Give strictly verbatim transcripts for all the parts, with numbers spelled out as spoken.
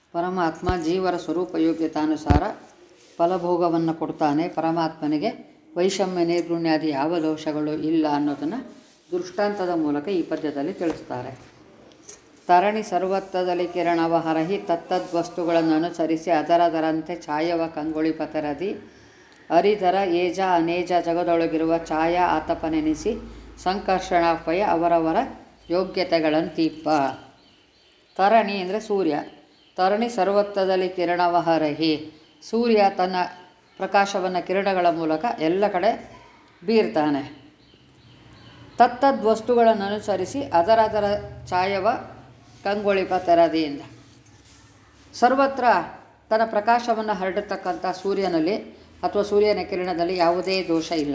ಪರಮಾತ್ಮ ಜೀವರ ಸ್ವರೂಪ ಯೋಗ್ಯತಾನುಸಾರ ಫಲಭೋಗವನ್ನು ಕೊಡ್ತಾನೆ. ಪರಮಾತ್ಮನಿಗೆ ವೈಷಮ್ಯ ನಿರ್ಗುಣ್ಯಾದಿ ಯಾವ ದೋಷಗಳು ಇಲ್ಲ ಅನ್ನೋದನ್ನು ದೃಷ್ಟಾಂತದ ಮೂಲಕ ಈ ಪದ್ಯದಲ್ಲಿ ತಿಳಿಸ್ತಾರೆ. ತರಣಿ ಸರ್ವತ್ವದಲ್ಲಿ ಕಿರಣವ ಹರಹಿ ತತ್ತದ್ವಸ್ತುಗಳನ್ನು ಅನುಸರಿಸಿ ಅದರದರಂತೆ ಛಾಯವ ಕಂಗೊಳಿಪತರದಿ ಹರಿಧರ ಏಜ ಅನೇಜ ಜಗದೊಳಗಿರುವ ಛಾಯಾ ಆತಪನೆನಿಸಿ ಸಂಕರ್ಷಣಾಪಯ ಅವರವರ ಯೋಗ್ಯತೆಗಳನ್ನು ತೀಪ. ತರಣಿ ಅಂದರೆ ಸೂರ್ಯ. ತರಣಿ ಸರ್ವತ್ವದಲ್ಲಿ ಕಿರಣವ ಹರಹಿ, ಸೂರ್ಯ ತನ್ನ ಪ್ರಕಾಶವನ್ನು ಕಿರಣಗಳ ಮೂಲಕ ಎಲ್ಲ ಕಡೆ ಬೀರ್ತಾನೆ. ತತ್ತದ್ ವಸ್ತುಗಳನ್ನು ಅನುಸರಿಸಿ ಅದರದರ ಛಾಯವ ಕಂಗೊಳಿಪ ತೆರದಿಯಿಂದ, ಸರ್ವತ್ರ ತನ್ನ ಪ್ರಕಾಶವನ್ನು ಹರಡತಕ್ಕಂಥ ಸೂರ್ಯನಲ್ಲಿ ಅಥವಾ ಸೂರ್ಯನ ಕಿರಣದಲ್ಲಿ ಯಾವುದೇ ದೋಷ ಇಲ್ಲ.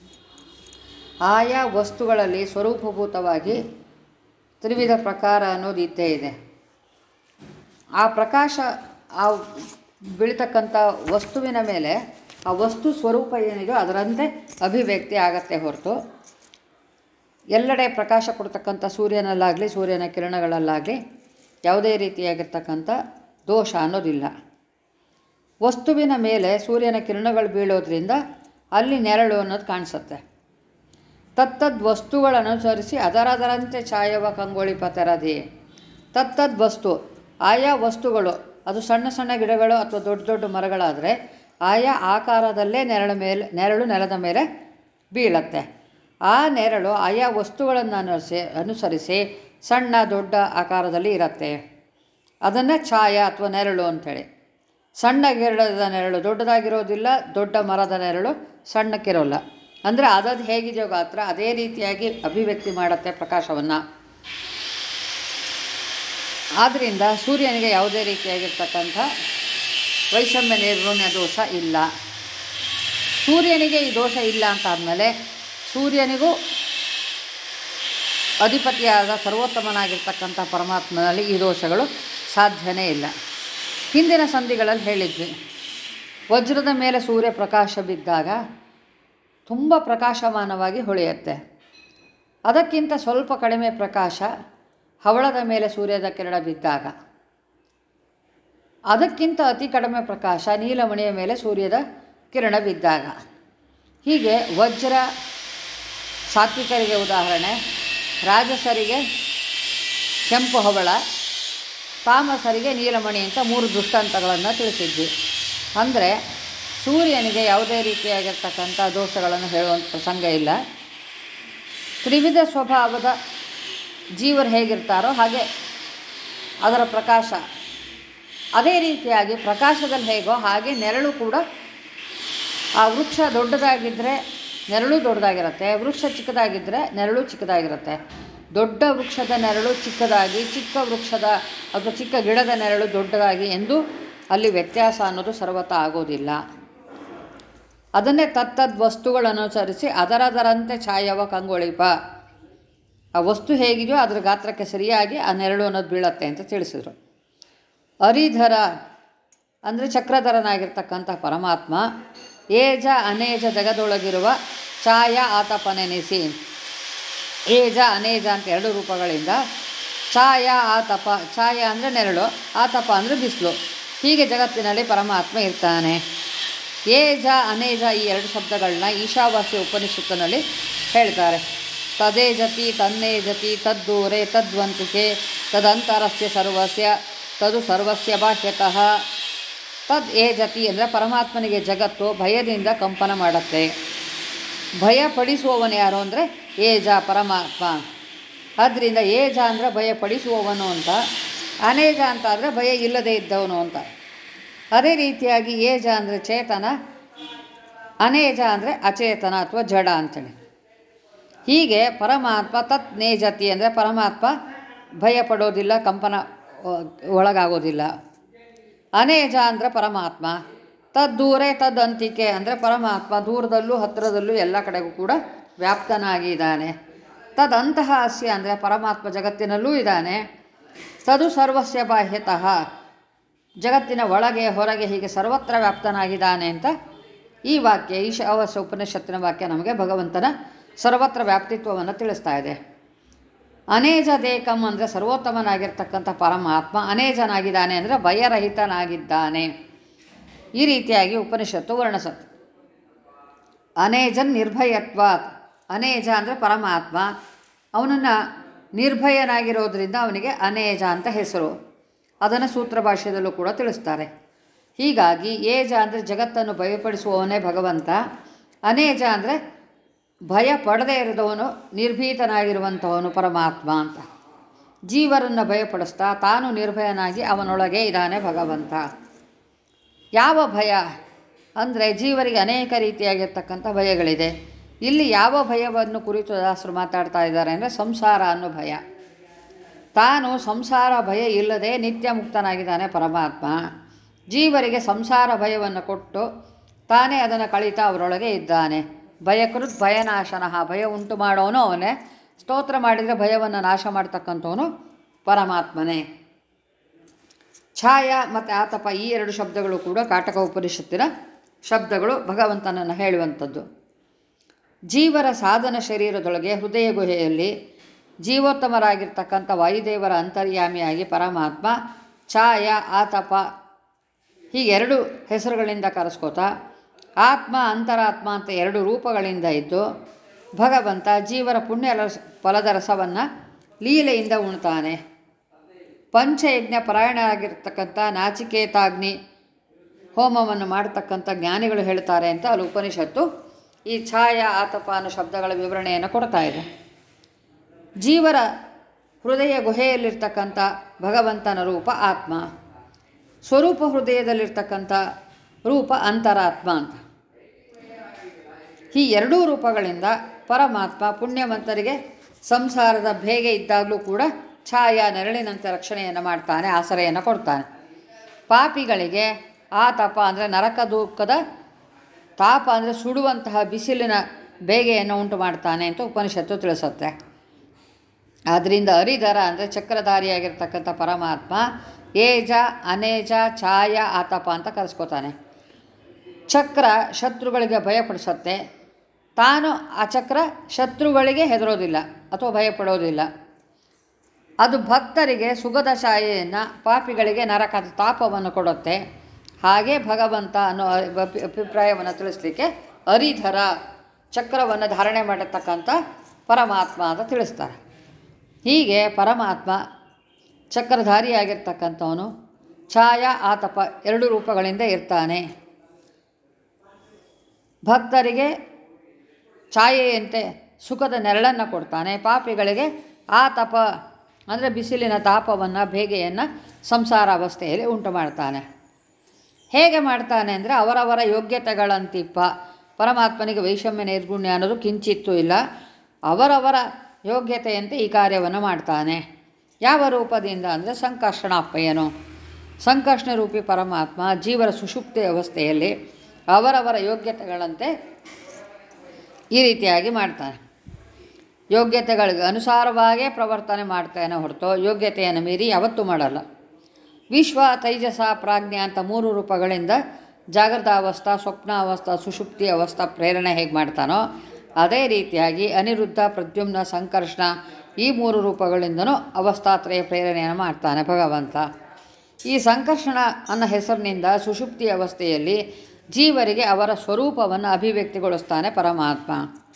ಆಯಾ ವಸ್ತುಗಳಲ್ಲಿ ಸ್ವರೂಪಭೂತವಾಗಿ ತ್ರಿವಿಧ ಪ್ರಕಾರ ಅನ್ನೋದು ಇದ್ದೇ ಇದೆ. ಆ ಪ್ರಕಾಶ ಆ ಬೀಳ್ತಕ್ಕಂಥ ವಸ್ತುವಿನ ಮೇಲೆ ಆ ವಸ್ತು ಸ್ವರೂಪ ಏನಿದೆಯೋ ಅದರಂತೆ ಅಭಿವ್ಯಕ್ತಿ ಆಗತ್ತೆ ಹೊರತು ಎಲ್ಲೆಡೆ ಪ್ರಕಾಶ ಕೊಡ್ತಕ್ಕಂಥ ಸೂರ್ಯನಲ್ಲಾಗಲಿ ಸೂರ್ಯನ ಕಿರಣಗಳಲ್ಲಾಗಲಿ ಯಾವುದೇ ರೀತಿಯಾಗಿರ್ತಕ್ಕಂಥ ದೋಷ ಅನ್ನೋದಿಲ್ಲ. ವಸ್ತುವಿನ ಮೇಲೆ ಸೂರ್ಯನ ಕಿರಣಗಳು ಬೀಳೋದ್ರಿಂದ ಅಲ್ಲಿ ನೆರಳು ಅನ್ನೋದು ಕಾಣಿಸುತ್ತೆ. ತತ್ತದ್ ವಸ್ತುಗಳನ್ನು ಅನುಸರಿಸಿ ಅದರದರಂತೆ ಛಾಯವ ಕಂಗೊಳಿಪ ತೆರದಿ. ತತ್ತದ್ ವಸ್ತು, ಆಯಾ ವಸ್ತುಗಳು, ಅದು ಸಣ್ಣ ಸಣ್ಣ ಗಿಡಗಳು ಅಥವಾ ದೊಡ್ಡ ದೊಡ್ಡ ಮರಗಳಾದರೆ ಆಯಾ ಆಕಾರದಲ್ಲೇ ನೆರಳು ಮೇಲೆ ನೆರಳು ನೆಲದ ಮೇಲೆ ಬೀಳತ್ತೆ. ಆ ನೆರಳು ಆಯಾ ವಸ್ತುಗಳನ್ನು ಅನುಸರಿಸಿ ಅನುಸರಿಸಿ ಸಣ್ಣ ದೊಡ್ಡ ಆಕಾರದಲ್ಲಿ ಇರುತ್ತೆ. ಅದನ್ನು ಛಾಯಾ ಅಥವಾ ನೆರಳು ಅಂಥೇಳಿ. ಸಣ್ಣ ಗಿಡದ ನೆರಳು ದೊಡ್ಡದಾಗಿರೋದಿಲ್ಲ, ದೊಡ್ಡ ಮರದ ನೆರಳು ಸಣ್ಣಕ್ಕಿರೋಲ್ಲ. ಅಂದರೆ ಅದದು ಹೇಗಿದೆಯೋ ಗಾತ್ರ ಅದೇ ರೀತಿಯಾಗಿ ಅಭಿವ್ಯಕ್ತಿ ಮಾಡುತ್ತೆ ಪ್ರಕಾಶವನ್ನು. ಆದ್ದರಿಂದ ಸೂರ್ಯನಿಗೆ ಯಾವುದೇ ರೀತಿಯಾಗಿರ್ತಕ್ಕಂಥ ವೈಷಮ್ಯ ನಿರ್ಗುಣ್ಯ ದೋಷ ಇಲ್ಲ. ಸೂರ್ಯನಿಗೆ ಈ ದೋಷ ಇಲ್ಲ ಅಂತ ಆದಮೇಲೆ ಸೂರ್ಯನಿಗೂ ಅಧಿಪತಿಯಾದ ಸರ್ವೋತ್ತಮನಾಗಿರ್ತಕ್ಕಂಥ ಪರಮಾತ್ಮನಲ್ಲಿ ಈ ದೋಷಗಳು ಸಾಧ್ಯನೇ ಇಲ್ಲ. ಹಿಂದಿನ ಸಂಧಿಗಳಲ್ಲಿ ಹೇಳಿದ್ವಿ, ವಜ್ರದ ಮೇಲೆ ಸೂರ್ಯ ಪ್ರಕಾಶ ಬಿದ್ದಾಗ ತುಂಬ ಪ್ರಕಾಶಮಾನವಾಗಿ ಹೊಳೆಯುತ್ತೆ. ಅದಕ್ಕಿಂತ ಸ್ವಲ್ಪ ಕಡಿಮೆ ಪ್ರಕಾಶ ಹವಳದ ಮೇಲೆ ಸೂರ್ಯದ ಕಿರಣ ಬಿದ್ದಾಗ, ಅದಕ್ಕಿಂತ ಅತಿ ಕಡಿಮೆ ಪ್ರಕಾಶ ನೀಲಮಣಿಯ ಮೇಲೆ ಸೂರ್ಯದ ಕಿರಣ ಬಿದ್ದಾಗ. ಹೀಗೆ ವಜ್ರ ಸಾತ್ವಿಕರಿಗೆ ಉದಾಹರಣೆ, ರಾಜಸರಿಗೆ ಕೆಂಪು ಹವಳ, ತಾಮಸರಿಗೆ ನೀಲಮಣಿ ಅಂತ ಮೂರು ದೃಷ್ಟಾಂತಗಳನ್ನು ತಿಳಿಸಿದ್ವಿ. ಅಂದರೆ ಸೂರ್ಯನಿಗೆ ಯಾವುದೇ ರೀತಿಯಾಗಿರ್ತಕ್ಕಂಥ ದೋಷಗಳನ್ನು ಹೇಳುವಂಥ ಪ್ರಸಂಗ ಇಲ್ಲ. ತ್ರಿವಿಧ ಸ್ವಭಾವದ ಜೀವರು ಹೇಗಿರ್ತಾರೋ ಹಾಗೆ ಅದರ ಪ್ರಕಾಶ ಅದೇ ರೀತಿಯಾಗಿ ಪ್ರಕಾಶದಲ್ಲಿ ಹೇಗೋ ಹಾಗೆ ನೆರಳು ಕೂಡ. ಆ ವೃಕ್ಷ ದೊಡ್ಡದಾಗಿದ್ದರೆ ನೆರಳು ದೊಡ್ಡದಾಗಿರುತ್ತೆ, ವೃಕ್ಷ ಚಿಕ್ಕದಾಗಿದ್ದರೆ ನೆರಳು ಚಿಕ್ಕದಾಗಿರುತ್ತೆ. ದೊಡ್ಡ ವೃಕ್ಷದ ನೆರಳು ಚಿಕ್ಕದಾಗಿ, ಚಿಕ್ಕ ವೃಕ್ಷದ ಅಥವಾ ಚಿಕ್ಕ ಗಿಡದ ನೆರಳು ದೊಡ್ಡದಾಗಿ ಎಂದು ಅಲ್ಲಿ ವ್ಯತ್ಯಾಸ ಅನ್ನೋದು ಸರ್ವತಾ ಆಗೋದಿಲ್ಲ. ಅದನ್ನೇ ತತ್ತದ್ ವಸ್ತುಗಳನ್ನು ಅನುಸರಿಸಿ ಅದರದರಂತೆ ಛಾಯವ ಕಂಗೊಳಿಪ. ಆ ವಸ್ತು ಹೇಗಿದೆಯೋ ಅದರ ಗಾತ್ರಕ್ಕೆ ಸರಿಯಾಗಿ ಆ ನೆರಳು ಅನ್ನೋದು ಬೀಳತ್ತೆ ಅಂತ ತಿಳಿಸಿದರು. ಹರಿಧರ ಅಂದರೆ ಚಕ್ರಧರನಾಗಿರ್ತಕ್ಕಂಥ ಪರಮಾತ್ಮ ಏಜ ಅನೇಜ ಜಗದೊಳಗಿರುವ ಛಾಯಾ ಆತಪನೆನಿಸಿ. ಏಜ ಅನೇಜ ಅಂತ ಎರಡು ರೂಪಗಳಿಂದ ಛಾಯಾ ಆತಪ, ಛಾಯಾ ಅಂದರೆ ನೆರಳು, ಆತಪ ಅಂದರೆ ಬಿಸಿಲು. ಹೀಗೆ ಜಗತ್ತಿನಲ್ಲಿ ಪರಮಾತ್ಮ ಇರ್ತಾನೆ. ಏಜ ಅನೇಜ ಈ ಎರಡು ಶಬ್ದಗಳನ್ನ ಈಶಾವಾಸ್ಯ ಉಪನಿಷತ್ತಿನಲ್ಲಿ ಹೇಳ್ತಾರೆ. ತದೇಜತಿ ತನ್ನೇಜತಿ ತದ್ದೂರೆ ತದ್ವಂತಿಕೆ ತದಂತರಸ್ಯ ಸರ್ವಸ್ಯ ತದು ಸರ್ವಸ್ಯ ಬಾಹ್ಯತಃ. ತದ್ ಏಜತಿ ಅಂದರೆ ಪರಮಾತ್ಮನಿಗೆ ಜಗತ್ತು ಭಯದಿಂದ ಕಂಪನ ಮಾಡುತ್ತೆ. ಭಯ ಪಡಿಸುವವನು ಯಾರು ಅಂದರೆ ಏಜ ಪರಮಾತ್ಮ. ಆದ್ದರಿಂದ ಏಜ ಅಂದರೆ ಭಯ ಪಡಿಸುವವನು ಅಂತ, ಅನೇಜ ಅಂತ ಆದರೆ ಭಯ ಇಲ್ಲದೇ ಇದ್ದವನು ಅಂತ. ಅದೇ ರೀತಿಯಾಗಿ ಏಜ ಅಂದರೆ ಚೇತನ, ಅನೇಜ ಅಂದರೆ ಅಚೇತನ ಅಥವಾ ಜಡ ಅಂತೇಳಿ. ಹೀಗೆ ಪರಮಾತ್ಮ ತತ್ ನೇಜತಿ ಅಂದರೆ ಪರಮಾತ್ಮ ಭಯ ಪಡೋದಿಲ್ಲ, ಕಂಪನ ಒಳಗಾಗೋದಿಲ್ಲ. ಅನೇಜ ಅಂದರೆ ಪರಮಾತ್ಮ. ತದ್ದೂರೆ ತದಂತಿಕೆ ಅಂದರೆ ಪರಮಾತ್ಮ ದೂರದಲ್ಲೂ ಹತ್ತಿರದಲ್ಲೂ ಎಲ್ಲ ಕಡೆಗೂ ಕೂಡ ವ್ಯಾಪ್ತನಾಗಿದ್ದಾನೆ. ತದಂತಹ ಅಸ್ಯ ಅಂದರೆ ಪರಮಾತ್ಮ ಜಗತ್ತಿನಲ್ಲೂ ಇದ್ದಾನೆ. ತದು ಸರ್ವಸ್ಯ ಬಾಹ್ಯತಃ ಜಗತ್ತಿನ ಒಳಗೆ ಹೊರಗೆ ಹೀಗೆ ಸರ್ವತ್ರ ವ್ಯಾಪ್ತನಾಗಿದ್ದಾನೆ ಅಂತ ಈ ವಾಕ್ಯ, ಈಶಾವಾಸ್ಯ ಉಪನಿಷತ್ತಿನ ವಾಕ್ಯ ನಮಗೆ ಭಗವಂತನ ಸರ್ವತ್ರ ವ್ಯಾಪ್ತಿತ್ವವನ್ನು ತಿಳಿಸ್ತಾ ಇದೆ. ಅನೇಜ ದೇಕಂ ಅಂದರೆ ಸರ್ವೋತ್ತಮನಾಗಿರ್ತಕ್ಕಂಥ ಪರಮಾತ್ಮ ಅನೇಜನಾಗಿದ್ದಾನೆ ಅಂದರೆ ಭಯರಹಿತನಾಗಿದ್ದಾನೆ. ಈ ರೀತಿಯಾಗಿ ಉಪನಿಷತ್ತು ವರ್ಣಿಸುತ್ತೆ. ಅನೇಜನ್ ನಿರ್ಭಯತ್ವಾತ್, ಅನೇಜ ಅಂದರೆ ಪರಮಾತ್ಮ, ಅವನನ್ನು ನಿರ್ಭಯನಾಗಿರೋದ್ರಿಂದ ಅವನಿಗೆ ಅನೇಜ ಅಂತ ಹೆಸರು. ಅದನ್ನು ಸೂತ್ರ ಭಾಷ್ಯದಲ್ಲೂ ಕೂಡ ತಿಳಿಸ್ತಾರೆ. ಹೀಗಾಗಿ ಏಜ ಅಂದರೆ ಜಗತ್ತನ್ನು ಭಯಪಡಿಸುವವನೇ ಭಗವಂತ, ಅನೇಜ ಅಂದರೆ ಭಯ ಪಡದೇ ಇರದವನು, ನಿರ್ಭೀತನಾಗಿರುವಂಥವನು ಪರಮಾತ್ಮ ಅಂತ. ಜೀವರನ್ನು ಭಯಪಡಿಸ್ತಾ ತಾನು ನಿರ್ಭಯನಾಗಿ ಅವನೊಳಗೆ ಇದ್ದಾನೆ ಭಗವಂತ. ಯಾವ ಭಯ ಅಂದರೆ ಜೀವರಿಗೆ ಅನೇಕ ರೀತಿಯಾಗಿರ್ತಕ್ಕಂಥ ಭಯಗಳಿದೆ. ಇಲ್ಲಿ ಯಾವ ಭಯವನ್ನು ಕುರಿತು ದಾಸರು ಮಾತಾಡ್ತಾ ಇದ್ದಾರೆ ಅಂದರೆ ಸಂಸಾರ ಅನ್ನೋ ಭಯ. ತಾನು ಸಂಸಾರ ಭಯ ಇಲ್ಲದೆ ನಿತ್ಯ ಮುಕ್ತನಾಗಿದ್ದಾನೆ ಪರಮಾತ್ಮ. ಜೀವರಿಗೆ ಸಂಸಾರ ಭಯವನ್ನು ಕೊಟ್ಟು ತಾನೇ ಅದನ್ನು ಕಳೀತಾ ಅವರೊಳಗೆ ಇದ್ದಾನೆ. ಭಯಕೃತ್ ಭಯನಾಶನಃ, ಭಯ ಉಂಟು ಮಾಡೋನು ಅವನೇ. ಸ್ತೋತ್ರ ಮಾಡಿದರೆ ಭಯವನ್ನು ನಾಶ ಮಾಡ್ತಕ್ಕಂಥವನು ಪರಮಾತ್ಮನೇ. ಛಾಯ ಮತ್ತು ಆತಪ ಈ ಎರಡು ಶಬ್ದಗಳು ಕೂಡ ಕಾಟಕ ಉಪನಿಷತ್ತಿನ ಶಬ್ದಗಳು, ಭಗವಂತನನ್ನು ಹೇಳುವಂಥದ್ದು. ಜೀವರ ಸಾಧನ ಶರೀರದೊಳಗೆ ಹೃದಯ ಗುಹೆಯಲ್ಲಿ ಜೀವೋತ್ತಮರಾಗಿರ್ತಕ್ಕಂಥ ವಾಯುದೇವರ ಅಂತರ್ಯಾಮಿಯಾಗಿ ಪರಮಾತ್ಮ ಛಾಯ ಆತಪ ಹೀಗೆರಡು ಹೆಸರುಗಳಿಂದ ಕರೆಸ್ಕೋತಾ ಆತ್ಮ ಅಂತರಾತ್ಮ ಅಂತ ಎರಡು ರೂಪಗಳಿಂದ ಇದ್ದು ಭಗವಂತ ಜೀವರ ಪುಣ್ಯ ರಸ ಫಲದ ರಸವನ್ನು ಲೀಲೆಯಿಂದ ಉಣ್ತಾನೆ. ಪಂಚಯಜ್ಞ ಪರಾಯಣರಾಗಿರ್ತಕ್ಕಂಥ ನಾಚಿಕೇತಾಗ್ನಿ ಹೋಮವನ್ನು ಮಾಡತಕ್ಕಂಥ ಜ್ಞಾನಿಗಳು ಹೇಳ್ತಾರೆ ಅಂತ ಅಲ್ಲಿ ಉಪನಿಷತ್ತು ಈ ಛಾಯ ಆತಪ ಅನ್ನೋ ಶಬ್ದಗಳ ವಿವರಣೆಯನ್ನು ಕೊಡ್ತಾ ಇದೆ. ಜೀವರ ಹೃದಯ ಗುಹೆಯಲ್ಲಿರ್ತಕ್ಕಂಥ ಭಗವಂತನ ರೂಪ ಆತ್ಮ, ಸ್ವರೂಪ ಹೃದಯದಲ್ಲಿರ್ತಕ್ಕಂಥ ರೂಪ ಅಂತರಾತ್ಮ ಅಂತ. ಈ ಎರಡೂ ರೂಪಗಳಿಂದ ಪರಮಾತ್ಮ ಪುಣ್ಯವಂತರಿಗೆ ಸಂಸಾರದ ಬೇಗೆ ಇದ್ದಾಗಲೂ ಕೂಡ ಛಾಯಾ ನೆರಳಿನಂತೆ ರಕ್ಷಣೆಯನ್ನು ಮಾಡ್ತಾನೆ, ಆಸರೆಯನ್ನು ಕೊಡ್ತಾನೆ. ಪಾಪಿಗಳಿಗೆ ಆತಪ ಅಂದರೆ ನರಕ ದುಃಖದ ತಾಪ ಅಂದರೆ ಸುಡುವಂತಹ ಬಿಸಿಲಿನ ಬೇಗೆಯನ್ನು ಉಂಟು ಮಾಡ್ತಾನೆ ಅಂತ ಉಪನಿಷತ್ತು ತಿಳಿಸುತ್ತೆ. ಆದ್ದರಿಂದ ಹರಿಧರ ಅಂದರೆ ಚಕ್ರಧಾರಿಯಾಗಿರ್ತಕ್ಕಂಥ ಪರಮಾತ್ಮ ಏಜ ಅನೇಜ ಛಾಯ ಆತಪ ಅಂತ ಕರೆಸ್ಕೋತಾನೆ. ಚಕ್ರ ಶತ್ರುಗಳಿಗೆ ಭಯಪಡಿಸುತ್ತೆ, ತಾನು ಆ ಚಕ್ರ ಶತ್ರುಗಳಿಗೆ ಹೆದರೋದಿಲ್ಲ ಅಥವಾ ಭಯಪಡೋದಿಲ್ಲ. ಅದು ಭಕ್ತರಿಗೆ ಸುಗದ ಛಾಯೆಯನ್ನು, ಪಾಪಿಗಳಿಗೆ ನರಕದ ತಾಪವನ್ನು ಕೊಡುತ್ತೆ. ಹಾಗೆ ಭಗವಂತ ಅನ್ನೋ ಅಭಿಪ್ರಾಯವನ್ನು ತಿಳಿಸ್ಲಿಕ್ಕೆ ಹರಿಧರ ಚಕ್ರವನ್ನು ಧಾರಣೆ ಮಾಡಿರ್ತಕ್ಕಂಥ ಪರಮಾತ್ಮ ಅಂತ ತಿಳಿಸ್ತಾರೆ. ಹೀಗೆ ಪರಮಾತ್ಮ ಚಕ್ರಧಾರಿಯಾಗಿರ್ತಕ್ಕಂಥವನು ಛಾಯಾ ಆತಪ ಎರಡು ರೂಪಗಳಿಂದ ಇರ್ತಾನೆ. ಭಕ್ತರಿಗೆ ಛಾಯೆಯಂತೆ ಸುಖದ ನೆರಳನ್ನು ಕೊಡ್ತಾನೆ, ಪಾಪಿಗಳಿಗೆ ಆತಪ ಅಂದರೆ ಬಿಸಿಲಿನ ತಾಪವನ್ನು ಬೇಗೆಯನ್ನು ಸಂಸಾರಾವಸ್ಥೆಯಲ್ಲಿ ಉಂಟು ಮಾಡ್ತಾನೆ. ಹೇಗೆ ಮಾಡ್ತಾನೆ ಅಂದರೆ ಅವರವರ ಯೋಗ್ಯತೆಗಳಂತಿಪ್ಪ. ಪರಮಾತ್ಮನಿಗೆ ವೈಷಮ್ಯ ನಿರ್ಗುಣ್ಯ ಅನ್ನೋದು ಕಿಂಚಿತ್ತೂ ಇಲ್ಲ. ಅವರವರ ಯೋಗ್ಯತೆಯಂತೆ ಈ ಕಾರ್ಯವನ್ನು ಮಾಡ್ತಾನೆ. ಯಾವ ರೂಪದಿಂದ ಅಂದರೆ ಸಂಕರ್ಷಣಾಪ್ಪಯ್ಯನು, ಸಂಕರ್ಷಣ ರೂಪಿ ಪರಮಾತ್ಮ ಜೀವರ ಸುಷುಪ್ತಿ ಅವಸ್ಥೆಯಲ್ಲಿ ಅವರವರ ಯೋಗ್ಯತೆಗಳಂತೆ ಈ ರೀತಿಯಾಗಿ ಮಾಡ್ತಾನೆ. ಯೋಗ್ಯತೆಗಳಿಗೆ ಅನುಸಾರವಾಗೇ ಪ್ರವರ್ತನೆ ಮಾಡ್ತಾನೆ ಹೊರತು ಯೋಗ್ಯತೆಯನ್ನು ಮೀರಿ ಯಾವತ್ತೂ ಮಾಡಲ್ಲ. ವಿಶ್ವ ತೈಜಸ ಪ್ರಾಜ್ಞೆ ಅಂತ ಮೂರು ರೂಪಗಳಿಂದ ಜಾಗೃತಾವಸ್ಥಾ, ಸ್ವಪ್ನಾವಸ್ಥಾ, ಸುಷುಪ್ತಿ ಅವಸ್ಥಾ ಪ್ರೇರಣೆ ಹೇಗೆ ಮಾಡ್ತಾನೋ ಅದೇ ರೀತಿಯಾಗಿ ಅನಿರುದ್ಧ, ಪ್ರದ್ಯುಮ್ನ, ಸಂಕರ್ಷಣ ಈ ಮೂರು ರೂಪಗಳಿಂದನೂ ಅವಸ್ಥಾತ್ರಯ ಪ್ರೇರಣೆಯನ್ನು ಮಾಡ್ತಾನೆ ಭಗವಂತ. ಈ ಸಂಕರ್ಷಣ ಅನ್ನೋ ಹೆಸರಿನಿಂದ ಸುಷುಪ್ತಿ ಅವಸ್ಥೆಯಲ್ಲಿ ಜೀವರಿಗೆ ಅವರ ಸ್ವರೂಪವನ್ನು ಅಭಿವ್ಯಕ್ತಿಗೊಳಿಸ್ತಾನೆ ಪರಮಾತ್ಮ.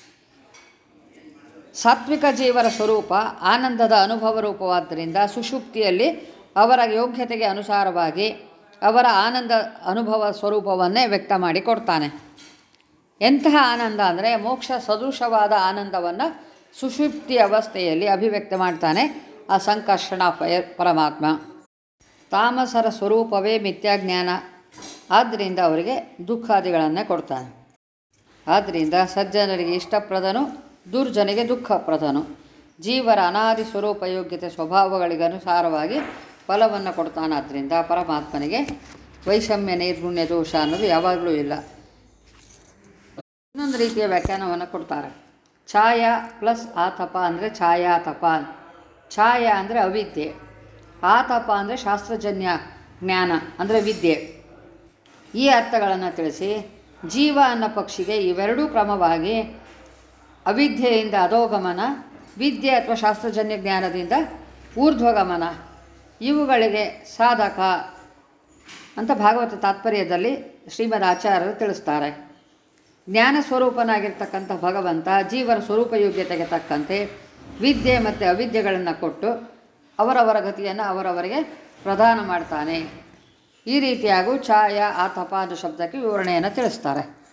ಸಾತ್ವಿಕ ಜೀವರ ಸ್ವರೂಪ ಆನಂದದ ಅನುಭವ ರೂಪವಾದ್ದರಿಂದ ಸುಷುಪ್ತಿಯಲ್ಲಿ ಅವರ ಯೋಗ್ಯತೆಗೆ ಅನುಸಾರವಾಗಿ ಅವರ ಆನಂದ ಅನುಭವ ಸ್ವರೂಪವನ್ನೇ ವ್ಯಕ್ತ ಮಾಡಿ ಕೊಡ್ತಾನೆ. ಎಂತಹ ಆನಂದ ಅಂದರೆ ಮೋಕ್ಷ ಸದೃಶವಾದ ಆನಂದವನ್ನು ಸುಷುಪ್ತಿ ಅವಸ್ಥೆಯಲ್ಲಿ ಅಭಿವ್ಯಕ್ತ ಮಾಡ್ತಾನೆ ಆ ಸಂಕರ್ಷಣ ಪರಮಾತ್ಮ. ತಾಮಸರ ಸ್ವರೂಪವೇ ಮಿಥ್ಯಾಜ್ಞಾನ, ಆದ್ದರಿಂದ ಅವರಿಗೆ ದುಃಖಾದಿಗಳನ್ನೇ ಕೊಡ್ತಾನೆ. ಆದ್ದರಿಂದ ಸಜ್ಜನರಿಗೆ ಇಷ್ಟಪ್ರದನು, ದುರ್ಜನಿಗೆ ದುಃಖಪ್ರದನು. ಜೀವರ ಅನಾದಿ ಸ್ವರೂಪ ಯೋಗ್ಯತೆ ಸ್ವಭಾವಗಳಿಗೆ ಅನುಸಾರವಾಗಿ ಫಲವನ್ನು ಕೊಡ್ತಾನಾದ್ದರಿಂದ ಪರಮಾತ್ಮನಿಗೆ ವೈಷಮ್ಯ ನೈರ್ಗುಣ್ಯ ದೋಷ ಅನ್ನೋದು ಯಾವಾಗಲೂ ಇಲ್ಲ. ಇನ್ನೊಂದು ರೀತಿಯ ವ್ಯಾಖ್ಯಾನವನ್ನು ಕೊಡ್ತಾರೆ. ಛಾಯಾ ಪ್ಲಸ್ ಆತಪ ಅಂದರೆ ಛಾಯಾತಪ. ಛಾಯಾ ಅಂದರೆ ಅವಿದ್ಯೆ, ಆತಪ ಅಂದರೆ ಶಾಸ್ತ್ರಜನ್ಯ ಜ್ಞಾನ ಅಂದರೆ ವಿದ್ಯೆ. ಈ ಅರ್ಥಗಳನ್ನು ತಿಳಿಸಿ ಜೀವ ಅನ್ನೋ ಪಕ್ಷಿಗೆ ಇವೆರಡೂ ಕ್ರಮವಾಗಿ ಅವಿದ್ಯೆಯಿಂದ ಅಧೋಗಮನ, ವಿದ್ಯೆ ಅಥವಾ ಶಾಸ್ತ್ರಜನ್ಯ ಜ್ಞಾನದಿಂದ ಊರ್ಧ್ವಗಮನ ಇವುಗಳಿಗೆ ಸಾಧಕ ಅಂತ ಭಾಗವತ ತಾತ್ಪರ್ಯದಲ್ಲಿ ಶ್ರೀಮದ್ ಆಚಾರ್ಯರು ತಿಳಿಸ್ತಾರೆ. ಜ್ಞಾನ ಸ್ವರೂಪನಾಗಿರ್ತಕ್ಕಂಥ ಭಗವಂತ ಜೀವನ ಸ್ವರೂಪ ಯೋಗ್ಯತೆಗೆ ತಕ್ಕಂತೆ ವಿದ್ಯೆ ಮತ್ತು ಅವಿದ್ಯೆಗಳನ್ನು ಕೊಟ್ಟು ಅವರವರ ಗತಿಯನ್ನು ಅವರವರಿಗೆ ಪ್ರದಾನ ಮಾಡ್ತಾನೆ. ಈ ರೀತಿಯಾಗೂ ಛಾಯ ಆತಪ ಅನ್ನೋ ಶಬ್ದಕ್ಕೆ ವಿವರಣೆಯನ್ನು ತಿಳಿಸ್ತಾರೆ.